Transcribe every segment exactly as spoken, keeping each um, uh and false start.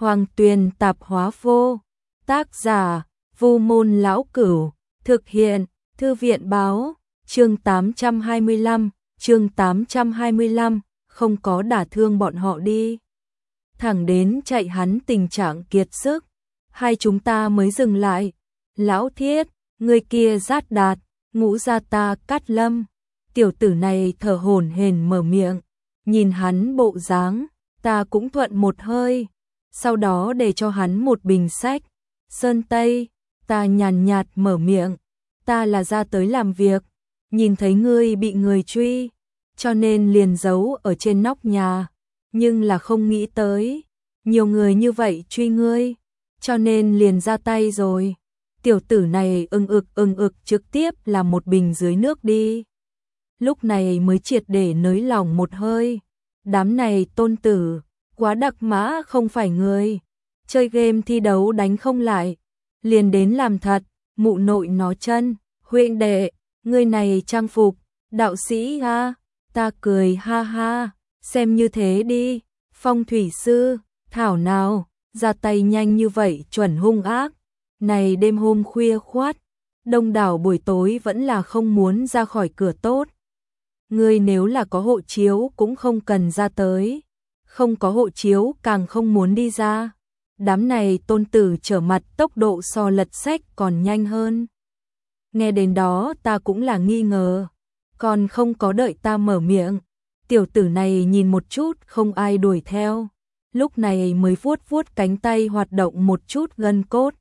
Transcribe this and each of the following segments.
Hoàng Tuyền Tạp Hóa Vô. Tác giả: Vu Môn Lão Cửu. Thực hiện: Thư viện báo. Chương tám trăm hai mươi lăm, chương tám trăm hai mươi lăm, không có đả thương bọn họ đi. Thẳng đến chạy hắn tình trạng kiệt sức, hai chúng ta mới dừng lại. Lão Thiết, người kia Rát Đạt, Ngũ Gia ta Cát Lâm. Tiểu tử này thở hổn hển mở miệng, nhìn hắn bộ dáng, ta cũng thuận một hơi, sau đó để cho hắn một bình sách. Sơn Tây, ta nhàn nhạt mở miệng, ta là ra tới làm việc, nhìn thấy ngươi bị người truy, cho nên liền giấu ở trên nóc nhà, nhưng là không nghĩ tới, nhiều người như vậy truy ngươi, cho nên liền ra tay rồi. Tiểu tử này ưng ực ưng ực trực tiếp là một bình dưới nước đi. Lúc này mới triệt để nới lòng một hơi. Đám này tôn tử, quá đặc mã không phải người. Chơi game thi đấu đánh không lại, liền đến làm thật, mụ nội nó chân. Huynh đệ, người này trang phục, đạo sĩ ha. Ta cười ha ha, xem như thế đi. Phong thủy sư, thảo nào, ra tay nhanh như vậy chuẩn hung ác. Này đêm hôm khuya khoát, đông đảo buổi tối vẫn là không muốn ra khỏi cửa tốt. Ngươi nếu là có hộ chiếu cũng không cần ra tới, không có hộ chiếu càng không muốn đi ra. Đám này tôn tử trở mặt tốc độ so lật sách còn nhanh hơn. Nghe đến đó ta cũng là nghi ngờ, còn không có đợi ta mở miệng. Tiểu tử này nhìn một chút không ai đuổi theo, lúc này mới vuốt vuốt cánh tay hoạt động một chút gân cốt.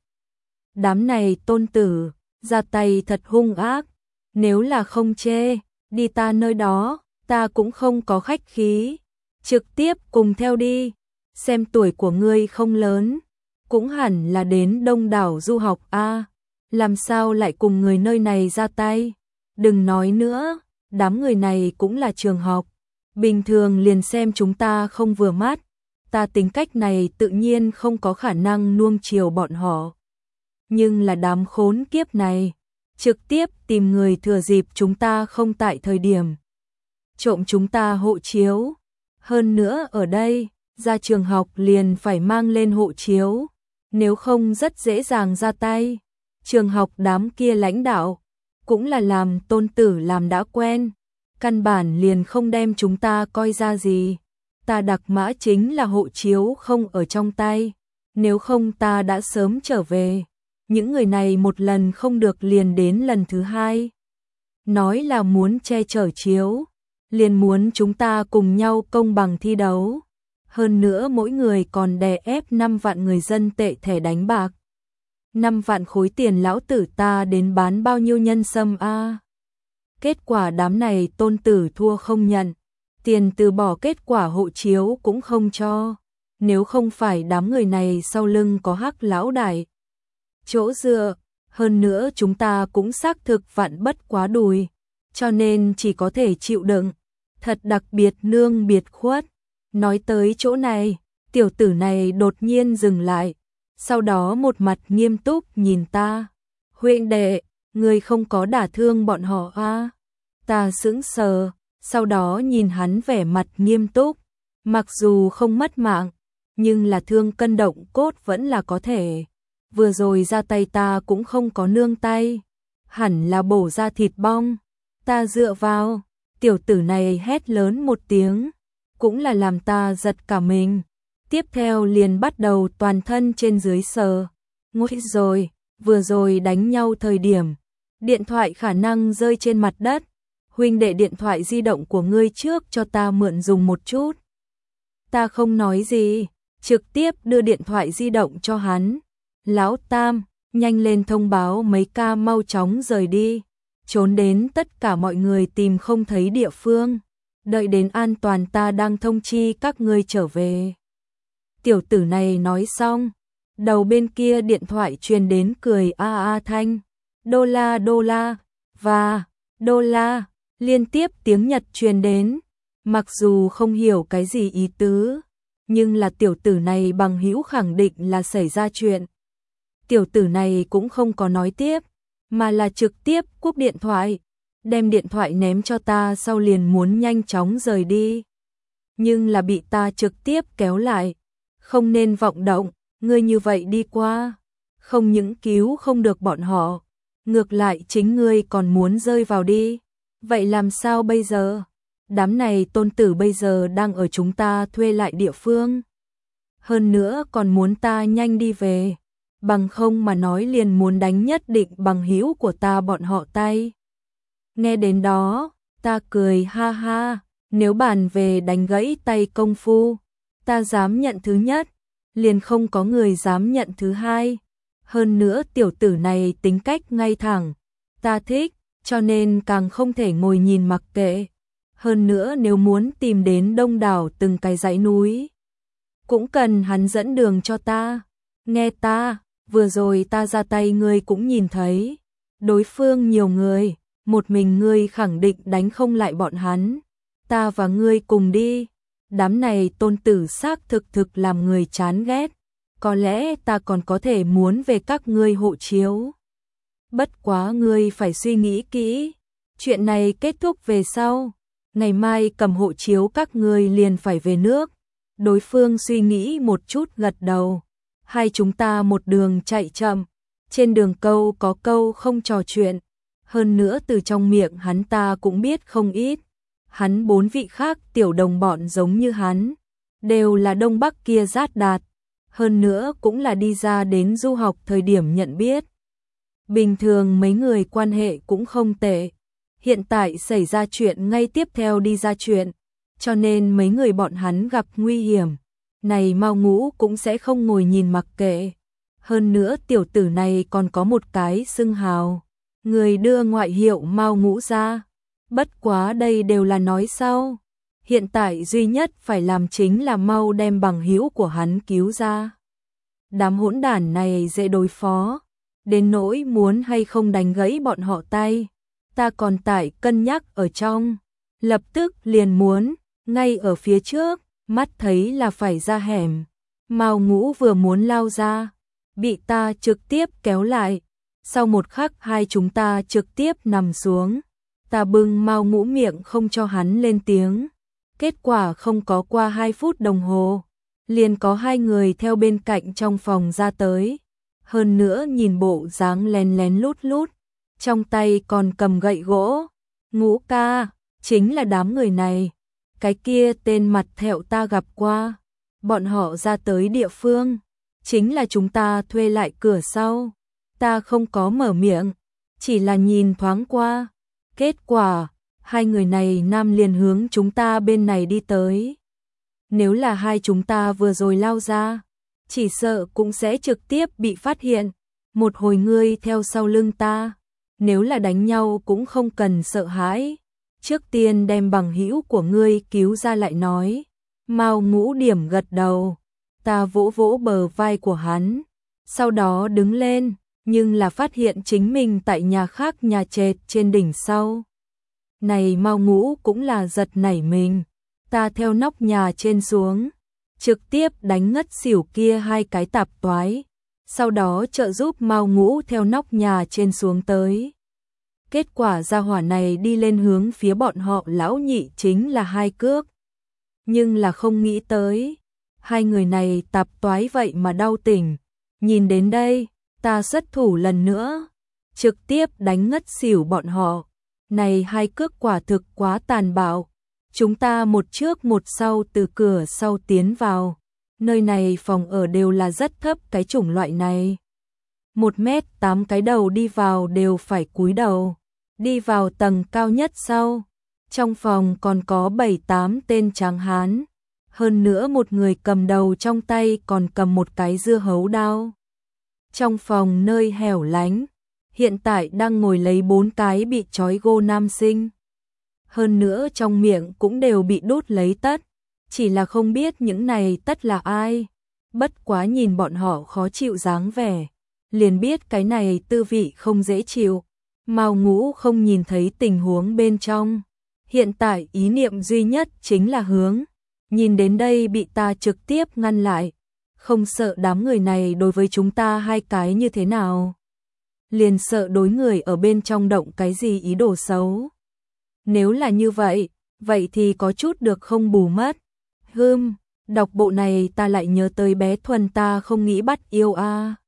Đám này tôn tử, ra tay thật hung ác, nếu là không chê, đi ta nơi đó, ta cũng không có khách khí, trực tiếp cùng theo đi, xem tuổi của ngươi không lớn, cũng hẳn là đến đông đảo du học a, làm sao lại cùng người nơi này ra tay, đừng nói nữa, đám người này cũng là trường học, bình thường liền xem chúng ta không vừa mắt, ta tính cách này tự nhiên không có khả năng nuông chiều bọn họ. Nhưng là đám khốn kiếp này, trực tiếp tìm người thừa dịp chúng ta không tại thời điểm, trộm chúng ta hộ chiếu. Hơn nữa ở đây, ra trường học liền phải mang lên hộ chiếu, nếu không rất dễ dàng ra tay. Trường học đám kia lãnh đạo, cũng là làm tôn tử làm đã quen, căn bản liền không đem chúng ta coi ra gì. Ta đặc mã chính là hộ chiếu không ở trong tay, nếu không ta đã sớm trở về. Những người này một lần không được liền đến lần thứ hai. Nói là muốn che chở chiếu, liền muốn chúng ta cùng nhau công bằng thi đấu. Hơn nữa mỗi người còn đè ép năm vạn người dân tệ thẻ đánh bạc. năm vạn khối tiền lão tử ta đến bán bao nhiêu nhân sâm a. Kết quả đám này tôn tử thua không nhận, tiền từ bỏ kết quả hộ chiếu cũng không cho. Nếu không phải đám người này sau lưng có hắc lão đại chỗ dựa, hơn nữa chúng ta cũng xác thực vạn bất quá đùi, cho nên chỉ có thể chịu đựng, thật đặc biệt nương biệt khuất. Nói tới chỗ này, tiểu tử này đột nhiên dừng lại, sau đó một mặt nghiêm túc nhìn ta. Huynh đệ, người không có đả thương bọn họ à? Ta sững sờ, sau đó nhìn hắn vẻ mặt nghiêm túc, mặc dù không mất mạng, nhưng là thương cân động cốt vẫn là có thể. Vừa rồi ra tay ta cũng không có nương tay, hẳn là bổ ra thịt bong. Ta dựa vào, tiểu tử này hét lớn một tiếng, cũng là làm ta giật cả mình. Tiếp theo liền bắt đầu toàn thân trên dưới sờ. Ngồi rồi, vừa rồi đánh nhau thời điểm, điện thoại khả năng rơi trên mặt đất. Huynh đệ điện thoại di động của ngươi trước cho ta mượn dùng một chút. Ta không nói gì, trực tiếp đưa điện thoại di động cho hắn. Lão Tam, nhanh lên thông báo mấy ca mau chóng rời đi, trốn đến tất cả mọi người tìm không thấy địa phương, đợi đến an toàn ta đang thông chi các ngươi trở về. Tiểu tử này nói xong, đầu bên kia điện thoại truyền đến cười a a thanh, đô la đô la, và, đô la, liên tiếp tiếng Nhật truyền đến, mặc dù không hiểu cái gì ý tứ, nhưng là tiểu tử này bằng hữu khẳng định là xảy ra chuyện. Tiểu tử này cũng không có nói tiếp, mà là trực tiếp cúp điện thoại, đem điện thoại ném cho ta sau liền muốn nhanh chóng rời đi. Nhưng là bị ta trực tiếp kéo lại, Không nên vọng động, ngươi như vậy đi qua, không những cứu không được bọn họ, ngược lại chính ngươi còn muốn rơi vào đi. Vậy làm sao bây giờ? Đám này tôn tử bây giờ đang ở chúng ta thuê lại địa phương. Hơn nữa còn muốn ta nhanh đi về, bằng không mà nói liền muốn đánh nhất định bằng hữu của ta bọn họ tay. Nghe đến đó, ta cười ha ha, nếu bàn về đánh gãy tay công phu, ta dám nhận thứ nhất, liền không có người dám nhận thứ hai. Hơn nữa tiểu tử này tính cách ngay thẳng, ta thích, cho nên càng không thể ngồi nhìn mặc kệ. Hơn nữa nếu muốn tìm đến đông đảo từng cái dãy núi, cũng cần hắn dẫn đường cho ta. Nghe ta, vừa rồi ta ra tay ngươi cũng nhìn thấy, đối phương nhiều người, một mình ngươi khẳng định đánh không lại bọn hắn. Ta và ngươi cùng đi. Đám này tôn tử xác thực thực làm người chán ghét, có lẽ ta còn có thể muốn về các ngươi hộ chiếu. Bất quá ngươi phải suy nghĩ kỹ, chuyện này kết thúc về sau, ngày mai cầm hộ chiếu các ngươi liền phải về nước. Đối phương suy nghĩ một chút gật đầu, hai chúng ta một đường chạy chậm, trên đường câu có câu không trò chuyện, hơn nữa từ trong miệng hắn ta cũng biết không ít. Hắn bốn vị khác tiểu đồng bọn giống như hắn, đều là Đông Bắc kia rát đạt, hơn nữa cũng là đi ra đến du học thời điểm nhận biết. Bình thường mấy người quan hệ cũng không tệ, hiện tại xảy ra chuyện ngay tiếp theo đi ra chuyện, cho nên mấy người bọn hắn gặp nguy hiểm, này Mao Ngũ cũng sẽ không ngồi nhìn mặc kệ. Hơn nữa tiểu tử này còn có một cái xưng hào, người đưa ngoại hiệu Mao Ngũ ra. Bất quá đây đều là nói sau, hiện tại duy nhất phải làm chính là mau đem bằng hữu của hắn cứu ra. Đám hỗn đản này dễ đối phó, đến nỗi muốn hay không đánh gãy bọn họ tay, ta còn tại cân nhắc ở trong, lập tức liền muốn, ngay ở phía trước, mắt thấy là phải ra hẻm. Mao Ngũ vừa muốn lao ra, bị ta trực tiếp kéo lại, sau một khắc hai chúng ta trực tiếp nằm xuống. Ta bưng Mao Ngũ miệng không cho hắn lên tiếng. Kết quả không có qua hai phút đồng hồ, liền có hai người theo bên cạnh trong phòng ra tới. Hơn nữa nhìn bộ dáng lén lén lút lút, trong tay còn cầm gậy gỗ. Ngũ ca, chính là đám người này. Cái kia tên mặt thẹo ta gặp qua. Bọn họ ra tới địa phương, chính là chúng ta thuê lại cửa sau. Ta không có mở miệng, chỉ là nhìn thoáng qua. Kết quả, hai người này nam liền hướng chúng ta bên này đi tới. Nếu là hai chúng ta vừa rồi lao ra, chỉ sợ cũng sẽ trực tiếp bị phát hiện. Một hồi ngươi theo sau lưng ta, nếu là đánh nhau cũng không cần sợ hãi. Trước tiên đem bằng hữu của ngươi cứu ra lại nói. Mao Ngũ điểm gật đầu, ta vỗ vỗ bờ vai của hắn, sau đó đứng lên. Nhưng là phát hiện chính mình tại nhà khác nhà trệt trên đỉnh sau. Này Mao Ngũ cũng là giật nảy mình, ta theo nóc nhà trên xuống, trực tiếp đánh ngất xỉu kia hai cái tạp toái, sau đó trợ giúp Mao Ngũ theo nóc nhà trên xuống tới. Kết quả gia hỏa này đi lên hướng phía bọn họ lão nhị chính là hai cước. Nhưng là không nghĩ tới, hai người này tạp toái vậy mà đau tỉnh, nhìn đến đây. Ta xuất thủ lần nữa, trực tiếp đánh ngất xỉu bọn họ. Này hai cước quả thực quá tàn bạo. Chúng ta một trước một sau từ cửa sau tiến vào. Nơi này phòng ở đều là rất thấp cái chủng loại này. Một mét tám cái đầu đi vào đều phải cúi đầu. Đi vào tầng cao nhất sau. Trong phòng còn có bảy tám tên tráng hán. Hơn nữa một người cầm đầu trong tay còn cầm một cái dưa hấu đao. Trong phòng nơi hẻo lánh, hiện tại đang ngồi lấy bốn cái bị trói gô nam sinh. Hơn nữa trong miệng cũng đều bị đốt lấy tất, chỉ là không biết những này tất là ai. Bất quá nhìn bọn họ khó chịu dáng vẻ, liền biết cái này tư vị không dễ chịu. Mao Ngũ không nhìn thấy tình huống bên trong, hiện tại ý niệm duy nhất chính là hướng. Nhìn đến đây bị ta trực tiếp ngăn lại. Không sợ đám người này đối với chúng ta hai cái như thế nào, liền sợ đối người ở bên trong động cái gì ý đồ xấu. Nếu là như vậy, vậy thì có chút được không bù mất. Hừm, Đọc bộ này ta lại nhớ tới bé Thuần ta không nghĩ bắt yêu a.